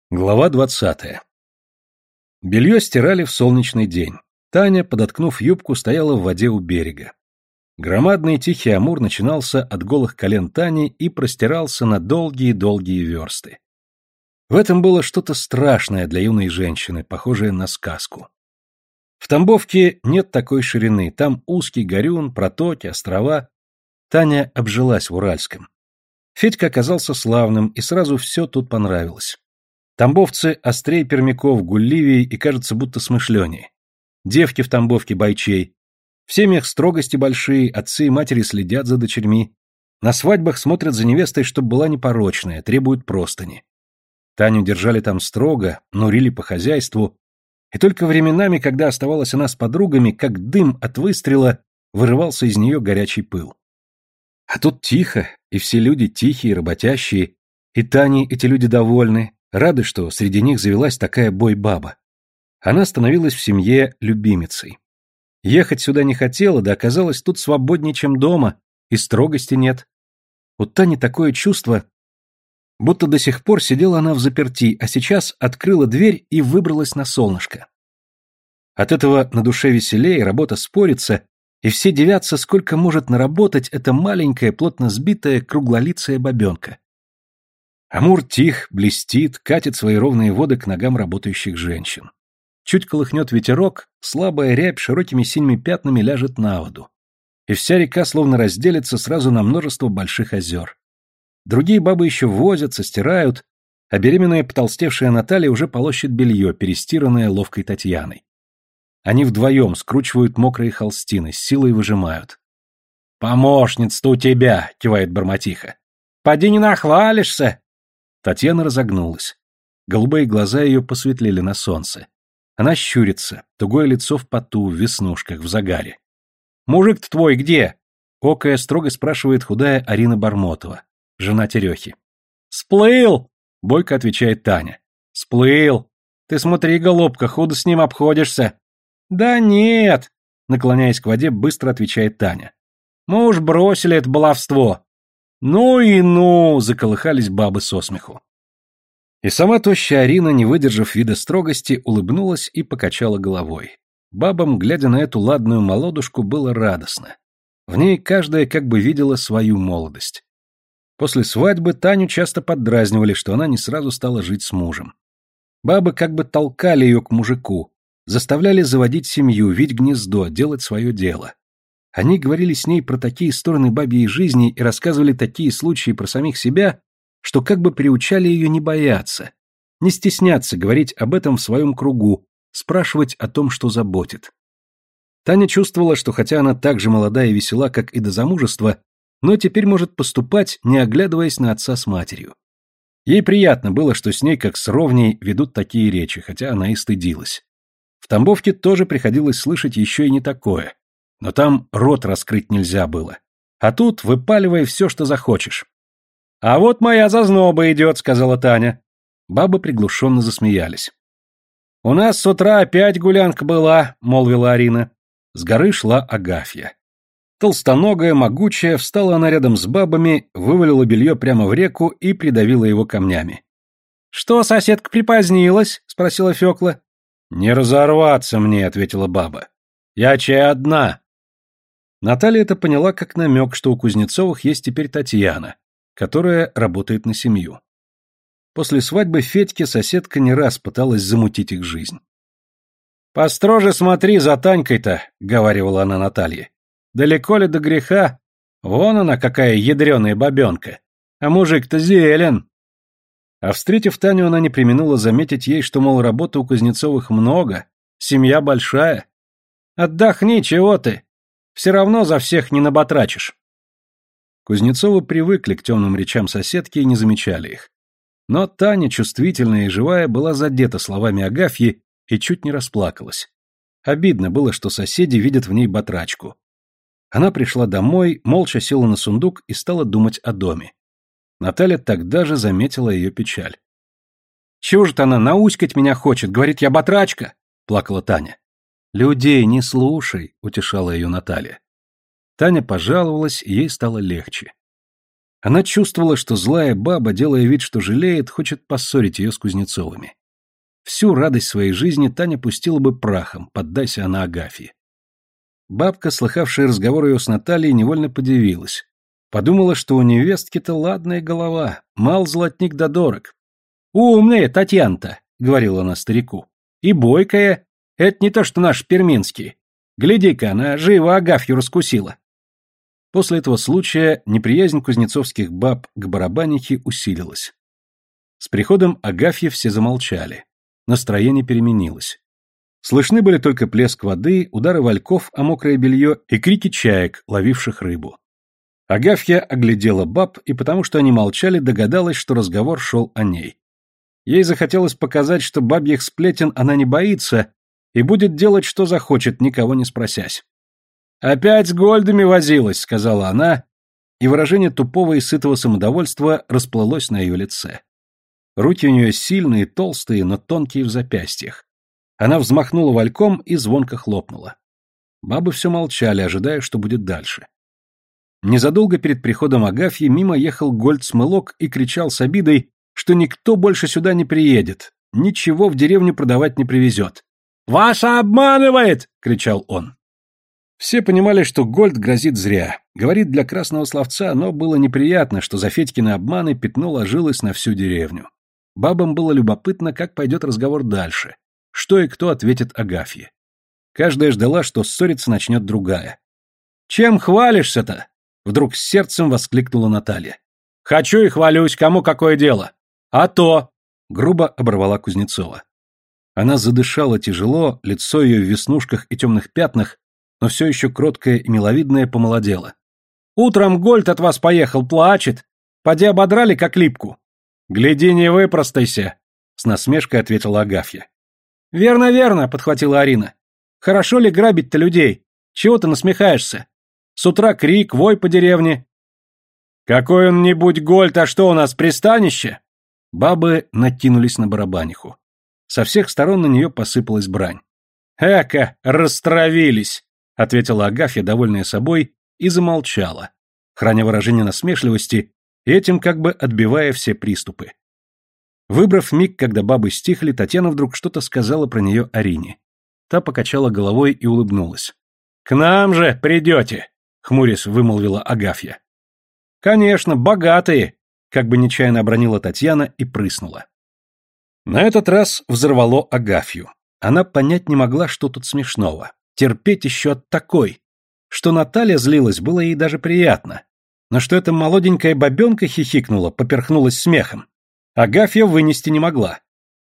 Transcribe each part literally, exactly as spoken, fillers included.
Глава двадцатая. Белье стирали в солнечный день. Таня, подоткнув юбку, стояла в воде у берега. Громадный тихий Амур начинался от голых колен Тани и простирался на долгие-долгие версты. В этом было что-то страшное для юной женщины, похожее на сказку. В Тамбовке нет такой ширины, там узкий горюн, протоки, острова. Таня обжилась в Уральском. Федька оказался славным, и сразу все тут понравилось. Тамбовцы острее пермяков, гулливее и, кажется, будто смышленее. Девки в Тамбовке бойчей. В семьях строгости большие, отцы и матери следят за дочерьми. На свадьбах смотрят за невестой, чтобы была непорочная, требуют простыни. Таню держали там строго, нурили по хозяйству. И только временами, когда оставалась она с подругами, как дым от выстрела, вырывался из нее горячий пыл. А тут тихо, и все люди тихие, работящие, и Тане эти люди довольны, рады, что среди них завелась такая бой-баба. Она становилась в семье любимицей. Ехать сюда не хотела, да оказалось тут свободнее, чем дома, и строгости нет. У Тани такое чувство, будто до сих пор сидела она взаперти, а сейчас открыла дверь и выбралась на солнышко. От этого на душе веселее, работа спорится, и все дивятся, сколько может наработать эта маленькая, плотно сбитая, круглолицая бабенка. Амур тих, блестит, катит свои ровные воды к ногам работающих женщин. Чуть колыхнет ветерок, слабая рябь широкими синими пятнами ляжет на воду. И вся река словно разделится сразу на множество больших озер. Другие бабы еще возятся, стирают, а беременная потолстевшая Наталья уже полощет белье, перестиранное ловкой Татьяной. Они вдвоем скручивают мокрые холстины, с силой выжимают. «Помощница-то у тебя!» — кивает Бормотиха. «Поди не нахвалишься!» Татьяна разогнулась. Голубые глаза ее посветлели на солнце. Она щурится, тугое лицо в поту, в веснушках, в загаре. «Мужик-то твой где?» — окая строго спрашивает худая Арина Бормотова, жена Терехи. «Сплыл!» — бойко отвечает Таня. «Сплыл! Ты смотри, голубка, худо с ним обходишься!» «Да нет!» — наклоняясь к воде, быстро отвечает Таня. «Мы уж бросили это баловство!» «Ну и ну!» — заколыхались бабы со смеху. И сама тощая Арина, не выдержав вида строгости, улыбнулась и покачала головой. Бабам, глядя на эту ладную молодушку, было радостно. В ней каждая как бы видела свою молодость. После свадьбы Таню часто поддразнивали, что она не сразу стала жить с мужем. Бабы как бы толкали ее к мужику, заставляли заводить семью, вить гнездо, делать свое дело. Они говорили с ней про такие стороны бабьей жизни и рассказывали такие случаи про самих себя, что как бы приучали ее не бояться, не стесняться говорить об этом в своем кругу, спрашивать о том, что заботит. Таня чувствовала, что хотя она так же молода и весела, как и до замужества, но теперь может поступать, не оглядываясь на отца с матерью. Ей приятно было, что с ней, как с ровней, ведут такие речи, хотя она и стыдилась. В Тамбовке тоже приходилось слышать еще и не такое. Но там рот раскрыть нельзя было. А тут выпаливай все, что захочешь. «А вот моя зазноба идет», — сказала Таня. Бабы приглушенно засмеялись. «У нас с утра опять гулянка была», — молвила Арина. С горы шла Агафья. Толстоногая, могучая, встала она рядом с бабами, вывалила белье прямо в реку и придавила его камнями. «Что, соседка припозднилась?» — спросила Фёкла. «Не разорваться мне», — ответила баба. «Я чай одна». Наталья это поняла как намек, что у Кузнецовых есть теперь Татьяна, которая работает на семью. После свадьбы Федьки соседка не раз пыталась замутить их жизнь. «Построже смотри за Танькой-то», — говаривала она Наталье. «Далеко ли до греха? Вон она какая ядреная бабенка. А мужик-то зелен». А встретив Таню, она не преминула заметить ей, что, мол, работы у Кузнецовых много, семья большая. «Отдохни, чего ты? Все равно за всех не наботрачишь». Кузнецовы привыкли к темным речам соседки и не замечали их. Но Таня, чувствительная и живая, была задета словами Агафьи и чуть не расплакалась. Обидно было, что соседи видят в ней батрачку. Она пришла домой, молча села на сундук и стала думать о доме. Наталья тогда же заметила ее печаль. «Чего же-то она науськать меня хочет, говорит, я батрачка?» — плакала Таня. «Людей не слушай», — утешала ее Наталья. Таня пожаловалась, и ей стало легче. Она чувствовала, что злая баба, делая вид, что жалеет, хочет поссорить ее с Кузнецовыми. Всю радость своей жизни Таня пустила бы прахом, поддайся она Агафье. Бабка, слыхавшая разговор ее с Натальей, невольно подивилась. Подумала, что у невестки-то ладная голова, мал золотник да дорог. «Умная Татьяна-то», — говорила она старику, — «и бойкая, это не то, что наши перминские. Гляди-ка, она живо Агафью раскусила». После этого случая неприязнь кузнецовских баб к барабанихе усилилась. С приходом Агафьи все замолчали. Настроение переменилось. Слышны были только плеск воды, удары вальков о мокрое белье и крики чаек, ловивших рыбу. Агафья оглядела баб, и потому что они молчали, догадалась, что разговор шел о ней. Ей захотелось показать, что бабьих сплетен она не боится и будет делать, что захочет, никого не спросясь. «Опять с гольдами возилась», — сказала она, и выражение тупого и сытого самодовольства расплылось на ее лице. Руки у нее сильные, толстые, но тонкие в запястьях. Она взмахнула вальком и звонко хлопнула. Бабы все молчали, ожидая, что будет дальше. Незадолго перед приходом Агафьи мимо ехал Гольд-Смылок и кричал с обидой, что никто больше сюда не приедет, ничего в деревню продавать не привезет. «Вас обманывает!» — кричал он. Все понимали, что Гольд грозит зря. Говорит для красного словца, но было неприятно, что за Федькины обманы пятно ложилось на всю деревню. Бабам было любопытно, как пойдет разговор дальше, что и кто ответит Агафье. Каждая ждала, что ссориться начнет другая. «Чем хвалишься-то?» — вдруг с сердцем воскликнула Наталья. «Хочу и хвалюсь, кому какое дело?» «А то!» — грубо оборвала Кузнецова. Она задышала тяжело, лицо ее в веснушках и темных пятнах, но все еще кроткое и миловидное помолодело. «Утром Гольд от вас поехал, плачет. Поди ободрали, как липку». «Гляди, не выпростайся», — с насмешкой ответила Агафья. «Верно, верно», — подхватила Арина. «Хорошо ли грабить-то людей? Чего ты насмехаешься? С утра крик, вой по деревне». «Какой он не будь Гольд, а что у нас, пристанище?» Бабы накинулись на барабаниху. Со всех сторон на нее посыпалась брань. «Эка, растравились!» — ответила Агафья, довольная собой, и замолчала, храня выражение насмешливости и этим как бы отбивая все приступы. Выбрав миг, когда бабы стихли, Татьяна вдруг что-то сказала про нее Арине. Та покачала головой и улыбнулась. «К нам же придете!» — хмурясь вымолвила Агафья. «Конечно, богатые!» — как бы нечаянно обронила Татьяна и прыснула. На этот раз взорвало Агафью. Она понять не могла, что тут смешного. Терпеть еще от такой. Что Наталья злилась, было ей даже приятно. Но что эта молоденькая бабенка хихикнула, поперхнулась смехом. Агафья вынести не могла.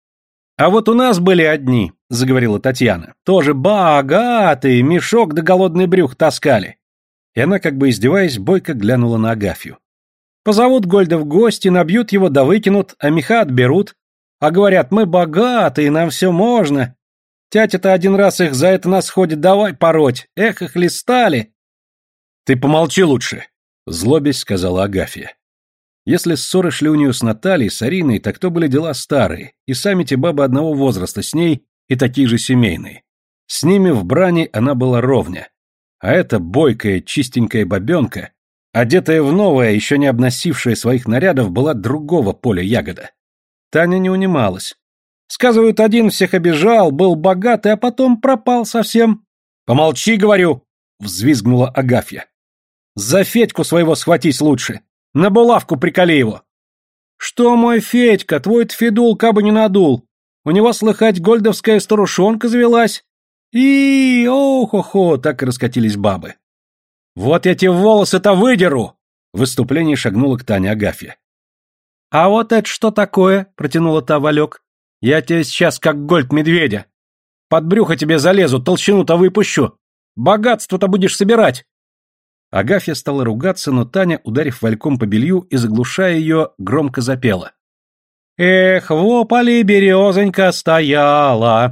«А вот у нас были одни», — заговорила Татьяна. «Тоже богатые, мешок да голодный брюх таскали». И она, как бы издеваясь, бойко глянула на Агафью. «Позовут Гольда в гости, набьют его да выкинут, а меха отберут. А говорят, мы богатые, нам все можно. Тятя-то один раз их за это нас ходит, давай пороть. Эх, их листали». «Ты помолчи лучше», — злобясь сказала Агафья. Если ссоры шли у нее с Натальей, с Ариной, так то были дела старые, и сами те бабы одного возраста с ней, и такие же семейные. С ними в брани она была ровня. А эта бойкая, чистенькая бабенка, одетая в новое, еще не обносившая своих нарядов, была другого поля ягода. Таня не унималась. Сказывают, один всех обижал, был богатый, а потом пропал совсем. «Помолчи, говорю!» — взвизгнула Агафья. «За Федьку своего схватись лучше! На булавку приколи его!» «Что мой Федька, твой-то Федул кабы не надул! У него, слыхать, гольдовская старушонка завелась!» И о-хо-хо, так и раскатились бабы. «Вот я тебе волосы-то выдеру!» В выступлении шагнула к Тане Агафья. «А вот это что такое?» — протянула та Валек. «Я тебе сейчас как гольд медведя. Под брюхо тебе залезу, толщину-то выпущу. Богатство-то будешь собирать». Агафья стала ругаться, но Таня, ударив вальком по белью и заглушая ее, громко запела. «Эх, в ополе березонька стояла».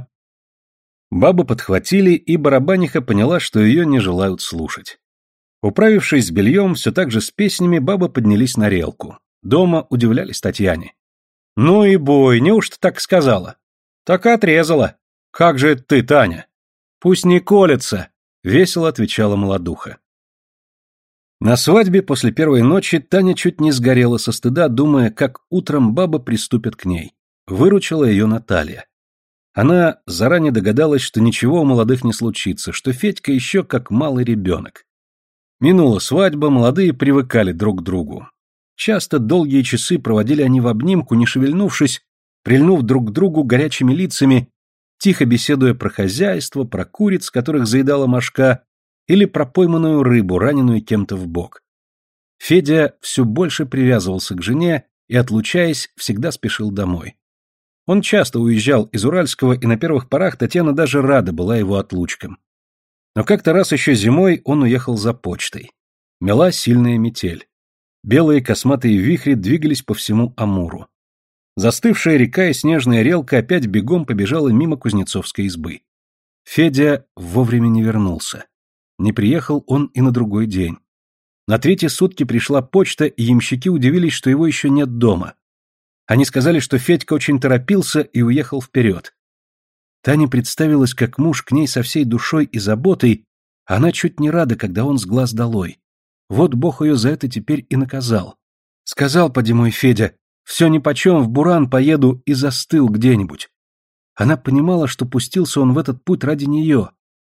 Бабы подхватили, и барабаниха поняла, что ее не желают слушать. Управившись с бельем, все так же с песнями, бабы поднялись на релку. Дома удивлялись Татьяне. «Ну и бой, неужто так сказала?» «Так и отрезала». «Как же это ты, Таня?» «Пусть не колется», — весело отвечала молодуха. На свадьбе после первой ночи Таня чуть не сгорела со стыда, думая, как утром баба приступит к ней. Выручила ее Наталья. Она заранее догадалась, что ничего у молодых не случится, что Федька еще как малый ребенок. Минула свадьба, молодые привыкали друг к другу. Часто долгие часы проводили они в обнимку, не шевельнувшись, прильнув друг к другу горячими лицами, тихо беседуя про хозяйство, про куриц, которых заедала мошка, или про пойманную рыбу, раненую кем-то в бок. Федя все больше привязывался к жене и, отлучаясь, всегда спешил домой. Он часто уезжал из Уральского, и на первых порах Татьяна даже рада была его отлучкам. Но как-то раз еще зимой он уехал за почтой. Мела сильная метель. Белые косматые вихри двигались по всему Амуру. Застывшая река и снежная релка опять бегом побежала мимо кузнецовской избы. Федя вовремя не вернулся. Не приехал он и на другой день. На третьи сутки пришла почта, и ямщики удивились, что его еще нет дома. Они сказали, что Федька очень торопился и уехал вперед. Тане представилось, как муж к ней со всей душой и заботой, а она чуть не рада, когда он с глаз долой. Вот Бог ее за это теперь и наказал. Сказал поди мой Федя: все нипочем, в Буран поеду, и застыл где-нибудь. Она понимала, что пустился он в этот путь ради нее,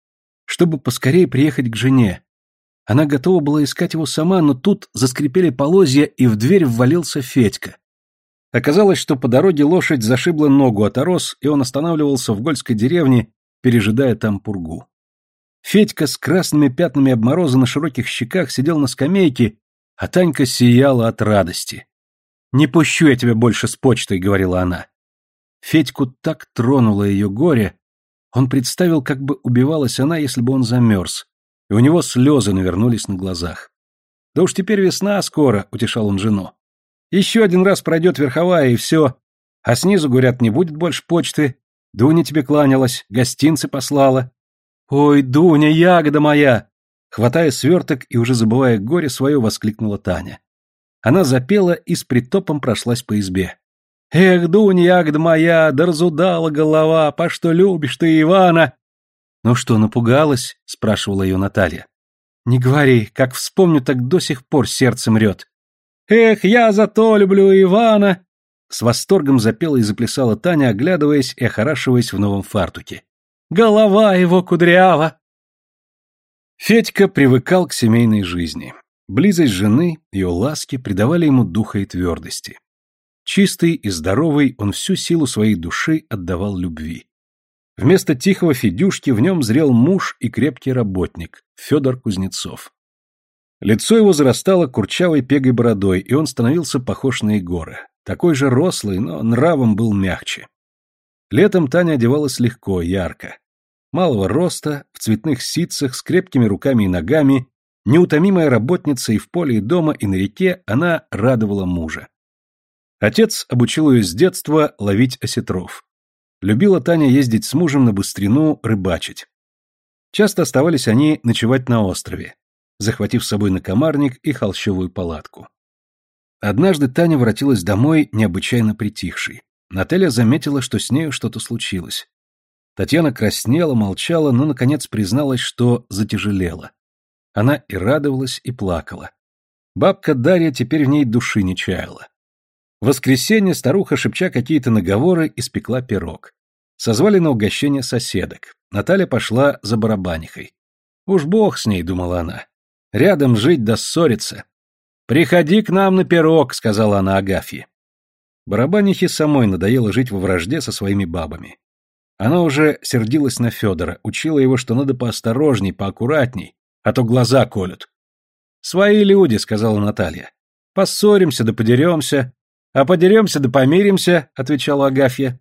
чтобы поскорее приехать к жене. Она готова была искать его сама, но тут заскрипели полозья, и в дверь ввалился Федька. Оказалось, что по дороге лошадь зашибла ногу от ороз, и он останавливался в Гольской деревне, пережидая там пургу. Федька с красными пятнами обмороза на широких щеках сидел на скамейке, а Танька сияла от радости. «Не пущу я тебя больше с почтой», — говорила она. Федьку так тронуло ее горе, он представил, как бы убивалась она, если бы он замерз, и у него слезы навернулись на глазах. «Да уж теперь весна скоро», — утешал он жену. «Еще один раз пройдет верховая, и все. А снизу, говорят, не будет больше почты. Дуня тебе кланялась, гостинцы послала». «Ой, Дуня, ягода моя!» Хватая сверток и уже забывая горе свое, воскликнула Таня. Она запела и с притопом прошлась по избе. «Эх, Дуня, ягода моя, да разудала голова, по что любишь ты Ивана?» «Ну что, напугалась?» — спрашивала ее Наталья. «Не говори, как вспомню, так до сих пор сердце мрет». «Эх, я зато люблю Ивана!» С восторгом запела и заплясала Таня, оглядываясь и охорашиваясь в новом фартуке. «Голова его кудрява!» Федька привыкал к семейной жизни. Близость жены, ее ласки придавали ему духа и твердости. Чистый и здоровый, он всю силу своей души отдавал любви. Вместо тихого Федюшки в нем зрел муж и крепкий работник, Федор Кузнецов. Лицо его зарастало курчавой пегой бородой, и он становился похож на Егора. Такой же рослый, но нравом был мягче. Летом Таня одевалась легко, ярко. Малого роста, в цветных ситцах, с крепкими руками и ногами, неутомимая работница и в поле, и дома, и на реке, она радовала мужа. Отец обучил ее с детства ловить осетров. Любила Таня ездить с мужем на быстрину, рыбачить. Часто оставались они ночевать на острове, захватив с собой накомарник и холщовую палатку. Однажды Таня воротилась домой необычайно притихшей. Наталья заметила, что с нею что-то случилось. Татьяна краснела, молчала, но, наконец, призналась, что затяжелела. Она и радовалась, и плакала. Бабка Дарья теперь в ней души не чаяла. В воскресенье старуха, шепча какие-то наговоры, испекла пирог. Созвали на угощение соседок. Наталья пошла за барабанихой. «Уж бог с ней», — думала она. «Рядом жить да ссориться». «Приходи к нам на пирог», — сказала она Агафье. Барабанихе самой надоело жить во вражде со своими бабами. Она уже сердилась на Федора, учила его, что надо поосторожней, поаккуратней, а то глаза колют. «Свои люди», — сказала Наталья. «Поссоримся да подеремся, а подеремся да помиримся», — отвечала Агафья.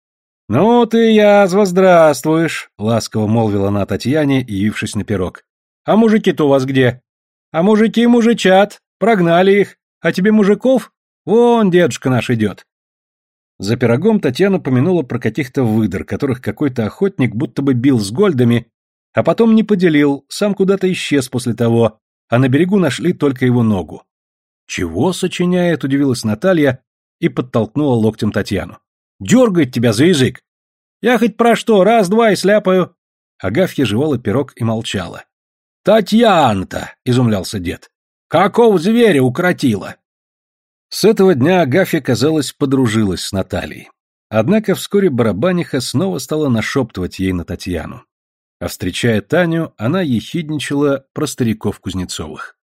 «Ну ты, язва, здравствуешь», — ласково молвила она Татьяне, явившись на пирог. «А мужики-то у вас где?» «А мужики мужичат, прогнали их. А тебе мужиков? Вон дедушка наш идет». За пирогом Татьяна помянула про каких-то выдр, которых какой-то охотник будто бы бил с гольдами, а потом не поделил, сам куда-то исчез после того, а на берегу нашли только его ногу. «Чего сочиняет?» — удивилась Наталья и подтолкнула локтем Татьяну. «Дергает тебя за язык! Я хоть про что, раз-два и сляпаю!» Агафья жевала пирог и молчала. «Татьяна-то!» — изумлялся дед. Какого зверя укротила? С этого дня Агафья, казалось, подружилась с Натальей. Однако вскоре барабаниха снова стала нашептывать ей на Татьяну. А встречая Таню, она ехидничала про стариков Кузнецовых.